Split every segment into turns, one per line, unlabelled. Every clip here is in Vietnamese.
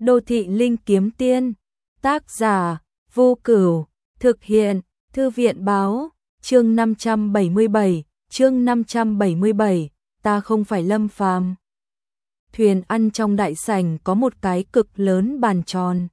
Đô thị linh kiếm tiên, tác giả Vô Cửu, thực hiện Thư viện báo, chương 577, ta không phải Lâm Phàm. Thuyền ăn trong đại sảnh có một cái cực lớn bàn tròn,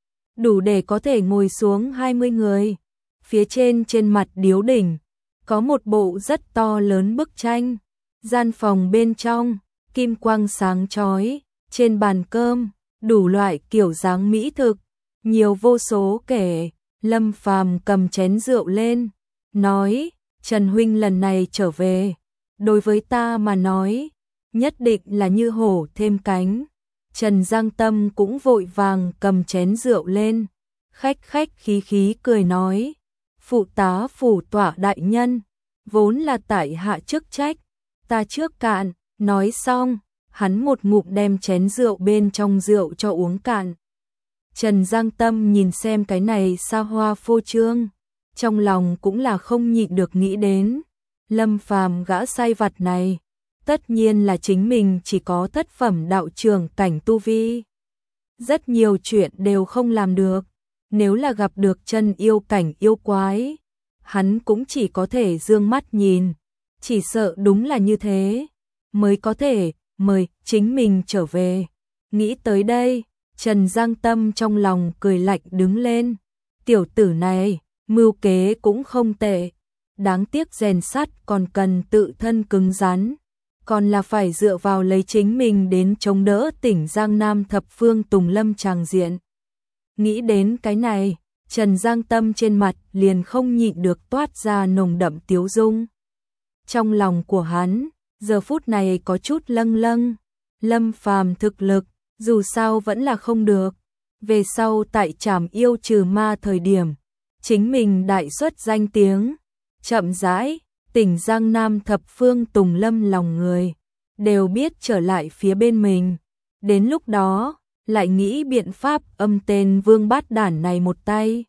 đủ để có thể ngồi xuống 20 người. Phía trên mặt điếu đỉnh có một bộ rất to lớn bức tranh. Gian phòng bên trong kim quang sáng chói, trên bàn cơm đủ loại kiểu dáng mỹ thực, nhiều vô số kể. Lâm Phàm cầm chén rượu lên, nói: Trần huynh lần này trở về, đối với ta mà nói, nhất định là như hổ thêm cánh. Trần Giang Tâm cũng vội vàng cầm chén rượu lên, khách khí cười nói: Phụ tá phủ tọa đại nhân, vốn là tại hạ chức trách, ta trước cạn. Nói xong, hắn một ngụm đem chén rượu bên trong rượu cho uống cạn. Trần Giang Tâm nhìn xem cái này xa hoa phô trương, trong lòng cũng là không nhịn được nghĩ đến, Lâm Phàm gã sai vặt này, tất nhiên là chính mình chỉ có thất phẩm đạo trưởng cảnh tu vi. Rất nhiều chuyện đều không làm được, nếu là gặp được chân yêu cảnh yêu quái, hắn cũng chỉ có thể dương mắt nhìn, chỉ sợ đúng là như thế, mới có thể mời chính mình trở về. Nghĩ tới đây, Trần Giang Tâm trong lòng cười lạnh đứng lên. Tiểu tử này, mưu kế cũng không tệ. Đáng tiếc rèn sắt còn cần tự thân cứng rắn. Còn là phải dựa vào lấy chính mình đến chống đỡ tỉnh Giang Nam thập phương Tùng Lâm tràng diện. Nghĩ đến cái này, Trần Giang Tâm trên mặt liền không nhịn được toát ra nồng đậm tiếu dung. Trong lòng của hắn, giờ phút này có chút lâng lâng. Lâm Phàm thực lực dù sao vẫn là không được. Về sau tại trảm yêu trừ ma thời điểm, chính mình đại xuất danh tiếng, chậm rãi, tỉnh Giang Nam thập phương Tùng Lâm lòng người đều biết trở lại phía bên mình. Đến lúc đó, lại nghĩ biện pháp âm tên Vương Bát Đản này một tay.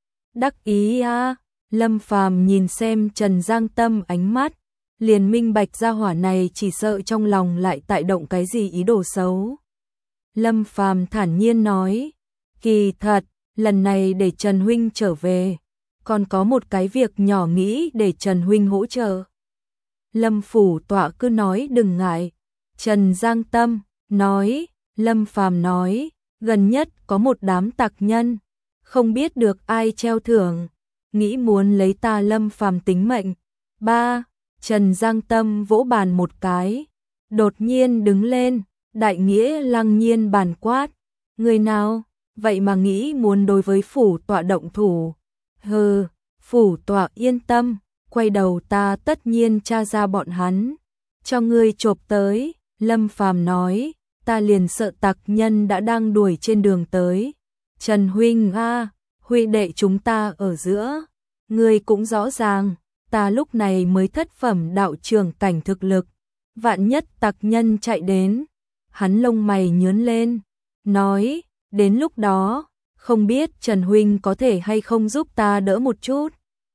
Đắc ý a, Lâm Phàm nhìn xem Trần Giang Tâm ánh mắt, liền minh bạch ra hỏa này chỉ sợ trong lòng lại tại động cái gì ý đồ xấu. Lâm Phàm thản nhiên nói: Kỳ thật, lần này để Trần huynh trở về, còn có một cái việc nhỏ nghĩ để Trần huynh hỗ trợ. Lâm phủ tọa cứ nói đừng ngại. Trần Giang Tâm nói. Lâm Phàm nói: gần nhất có một đám tặc nhân, không biết được ai treo thưởng, nghĩ muốn lấy ta Lâm Phàm tính mệnh. Ba, Trần Giang Tâm vỗ bàn một cái, đột nhiên đứng lên, đại nghĩa lăng nhiên bàn quát: người nào, vậy mà nghĩ muốn đối với phủ tọa động thủ? Hừ, phủ tọa yên tâm, quay đầu ta tất nhiên tra ra bọn hắn, cho ngươi chộp tới. Lâm Phàm nói: ta liền sợ tặc nhân đã đang đuổi trên đường tới. Trần huynh a, huynh đệ chúng ta ở giữa, ngươi cũng rõ ràng, ta lúc này mới thất phẩm đạo trưởng cảnh thực lực, vạn nhất tặc nhân chạy đến. Hắn lông mày nhướng lên, nói: đến lúc đó, không biết Trần huynh có thể hay không giúp ta đỡ một chút.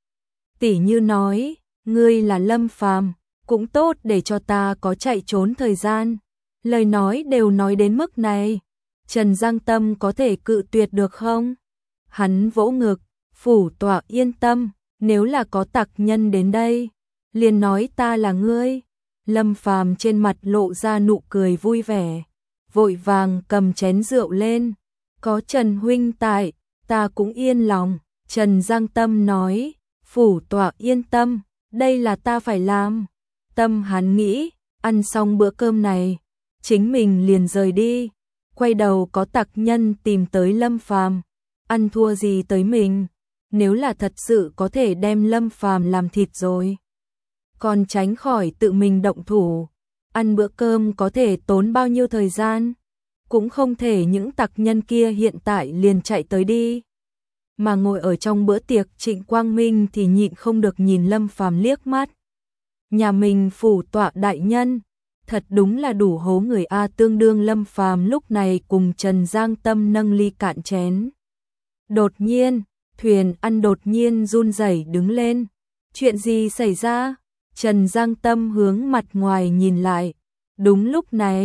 Tỷ như nói, ngươi là Lâm Phàm, cũng tốt để cho ta có chạy trốn thời gian. Lời nói đều nói đến mức này, Trần Giang Tâm có thể cự tuyệt được không? Hắn vỗ ngực: phủ tọa yên tâm, nếu là có tặc nhân đến đây, liền nói ta là ngươi. Lâm Phàm trên mặt lộ ra nụ cười vui vẻ, vội vàng cầm chén rượu lên: có Trần huynh tại, ta cũng yên lòng. Trần Giang Tâm nói: phủ tọa yên tâm, đây là ta phải làm. Tâm hắn nghĩ, ăn xong bữa cơm này, chính mình liền rời đi. Quay đầu có tặc nhân tìm tới Lâm Phàm, ăn thua gì tới mình. Nếu là thật sự có thể đem Lâm Phàm làm thịt rồi, còn tránh khỏi tự mình động thủ. Ăn bữa cơm có thể tốn bao nhiêu thời gian, cũng không thể những tặc nhân kia hiện tại liền chạy tới đi. Mà ngồi ở trong bữa tiệc Trịnh Quang Minh thì nhịn không được nhìn Lâm Phàm liếc mắt. Nhà mình phủ tọa đại nhân, thật đúng là đủ hố người a. Tương đương Lâm Phàm lúc này cùng Trần Giang Tâm nâng ly cạn chén. Đột nhiên, thuyền ăn đột nhiên run rẩy đứng lên. Chuyện gì xảy ra? Trần Giang Tâm hướng mặt ngoài nhìn lại. Đúng lúc này,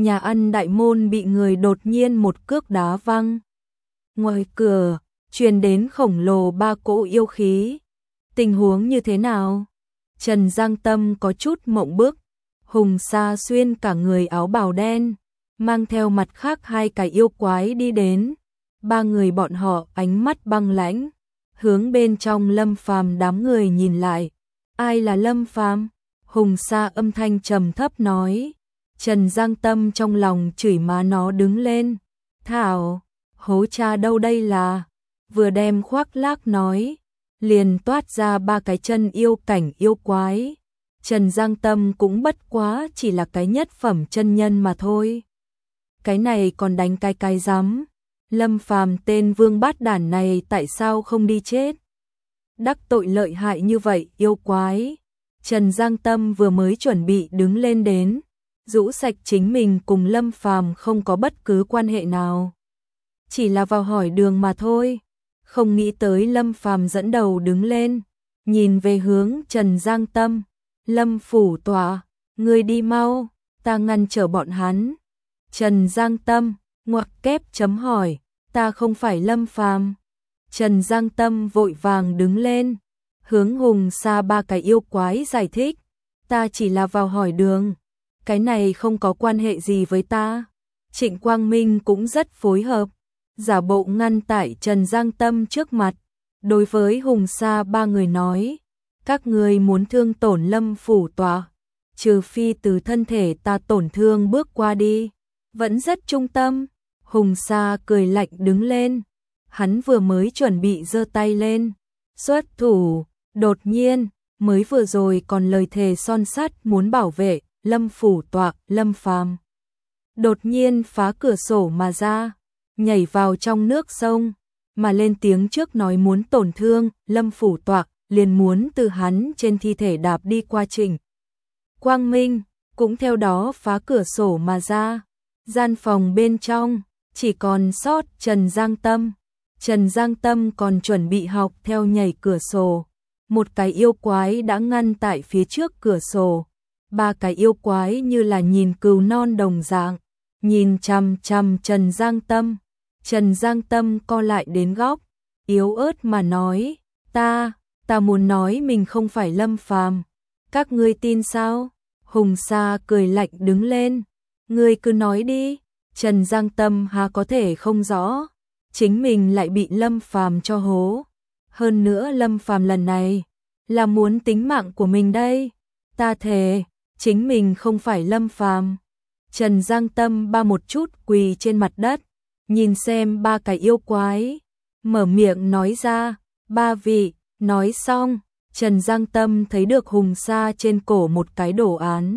nhà ăn đại môn bị người đột nhiên một cước đá văng. Ngoài cửa, truyền đến khổng lồ 3 cỗ yêu khí. Tình huống như thế nào? Trần Giang Tâm có chút mộng bức. Hùng Sa Xuyên cả người áo bào đen, mang theo mặt khác 2 cái yêu quái đi đến. 3 người bọn họ ánh mắt băng lãnh, hướng bên trong Lâm Phàm đám người nhìn lại. Ai là Lâm Phàm? Hùng Sa âm thanh trầm thấp nói. Trần Giang Tâm trong lòng chửi má nó đứng lên. Thảo, hố cha đâu đây là? Vừa đem khoác lác nói, liền toát ra 3 cái chân yêu cảnh yêu quái. Trần Giang Tâm cũng bất quá chỉ là cái nhất phẩm chân nhân mà thôi. Cái này còn đánh cái rắm. Lâm Phàm tên vương bát đản này tại sao không đi chết? Đắc tội lợi hại như vậy yêu quái. Trần Giang Tâm vừa mới chuẩn bị đứng lên đến, rũ sạch chính mình cùng Lâm Phàm không có bất cứ quan hệ nào. Chỉ là vào hỏi đường mà thôi. Không nghĩ tới Lâm Phàm dẫn đầu đứng lên, nhìn về hướng Trần Giang Tâm. Lâm phủ tọa, ngươi đi mau, ta ngăn trở bọn hắn. Trần Giang Tâm, ngoặc kép chấm hỏi, ta không phải Lâm Phàm. Trần Giang Tâm vội vàng đứng lên, hướng Hùng Sa 3 cái yêu quái giải thích, ta chỉ là vào hỏi đường, cái này không có quan hệ gì với ta. Trịnh Quang Minh cũng rất phối hợp, giả bộ ngăn tại Trần Giang Tâm trước mặt, đối với Hùng Sa 3 người nói, các người muốn thương tổn Lâm phủ tọa, trừ phi từ thân thể ta tổn thương bước qua đi. Vẫn rất trung tâm. Hùng Sa cười lạnh đứng lên, hắn vừa mới chuẩn bị giơ tay lên xuất thủ, đột nhiên, mới vừa rồi còn lời thề son sắt muốn bảo vệ Lâm phủ tọa, Lâm Phàm đột nhiên phá cửa sổ mà ra, nhảy vào trong nước sông, mà lên tiếng trước nói muốn tổn thương Lâm phủ tọa, liền muốn từ hắn trên thi thể đạp đi qua. Trịnh Quang Minh cũng theo đó phá cửa sổ mà ra. Gian phòng bên trong chỉ còn sót Trần Giang Tâm. Trần Giang Tâm còn chuẩn bị học theo nhảy cửa sổ. Một cái yêu quái đã ngăn tại phía trước cửa sổ. 3 cái yêu quái như là nhìn cừu non đồng dạng, nhìn chằm chằm Trần Giang Tâm. Trần Giang Tâm co lại đến góc, yếu ớt mà nói, ta muốn nói mình không phải Lâm Phàm. Các ngươi tin sao? Hùng Sa cười lạnh đứng lên, ngươi cứ nói đi. Trần Giang Tâm há có thể không rõ, chính mình lại bị Lâm Phàm cho hố. Hơn nữa Lâm Phàm lần này là muốn tính mạng của mình đây. Ta thề, chính mình không phải Lâm Phàm. Trần Giang Tâm ba một chút quỳ trên mặt đất, nhìn xem 3 cái yêu quái, mở miệng nói ra, 3 vị. Nói xong, Trần Giang Tâm thấy được Hùng Sa trên cổ một cái đồ án.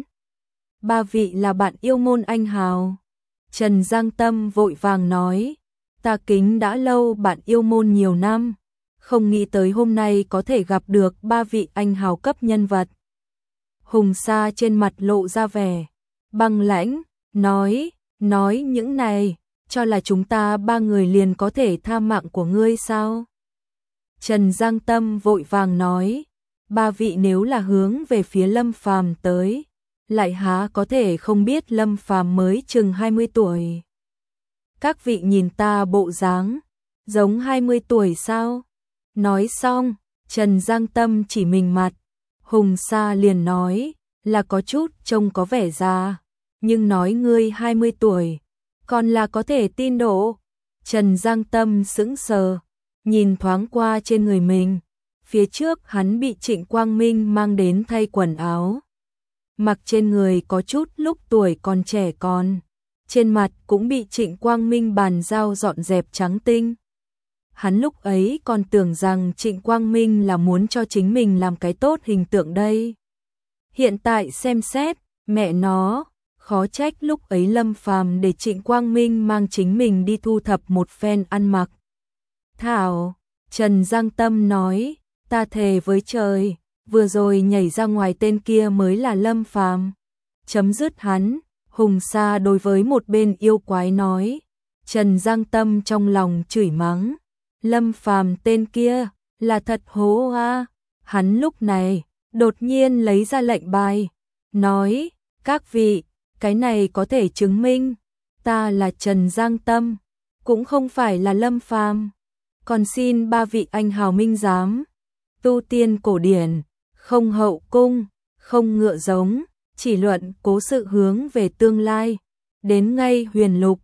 3 vị là bạn yêu môn anh hào. Trần Giang Tâm vội vàng nói, ta kính đã lâu bạn yêu môn nhiều năm, không nghĩ tới hôm nay có thể gặp được 3 vị anh hào cấp nhân vật. Hùng Sa trên mặt lộ ra vẻ băng lãnh, nói những này, cho là chúng ta 3 người liền có thể tha mạng của ngươi sao? Trần Giang Tâm vội vàng nói, 3 vị nếu là hướng về phía Lâm Phàm tới, lại há có thể không biết Lâm Phàm mới chừng 20 tuổi. Các vị nhìn ta bộ dáng, giống 20 tuổi sao? Nói xong, Trần Giang Tâm chỉ mình mặt, Hùng Sa liền nói, là có chút trông có vẻ già, nhưng nói ngươi 20 tuổi, còn là có thể tin độ. Trần Giang Tâm sững sờ, nhìn thoáng qua trên người mình, phía trước hắn bị Trịnh Quang Minh mang đến thay quần áo. Mặc trên người có chút lúc tuổi còn trẻ con, trên mặt cũng bị Trịnh Quang Minh bàn giao dọn dẹp trắng tinh. Hắn lúc ấy còn tưởng rằng Trịnh Quang Minh là muốn cho chính mình làm cái tốt hình tượng đây. Hiện tại xem xét, mẹ nó, khó trách lúc ấy Lâm Phàm để Trịnh Quang Minh mang chính mình đi thu thập một phen ăn mặc. Thảo, Trần Giang Tâm nói, ta thề với trời, vừa rồi nhảy ra ngoài tên kia mới là Lâm Phàm. Chấm dứt hắn, Hùng Sa đối với một bên yêu quái nói. Trần Giang Tâm trong lòng chửi mắng, Lâm Phàm tên kia là thật hố a. Hắn lúc này đột nhiên lấy ra lệnh bài, nói, các vị, cái này có thể chứng minh ta là Trần Giang Tâm, cũng không phải là Lâm Phàm. Còn xin ba vị anh hào minh giám, tu tiên cổ điển, không hậu cung, không ngựa giống, chỉ luận cố sự hướng về tương lai, đến ngay huyền lục,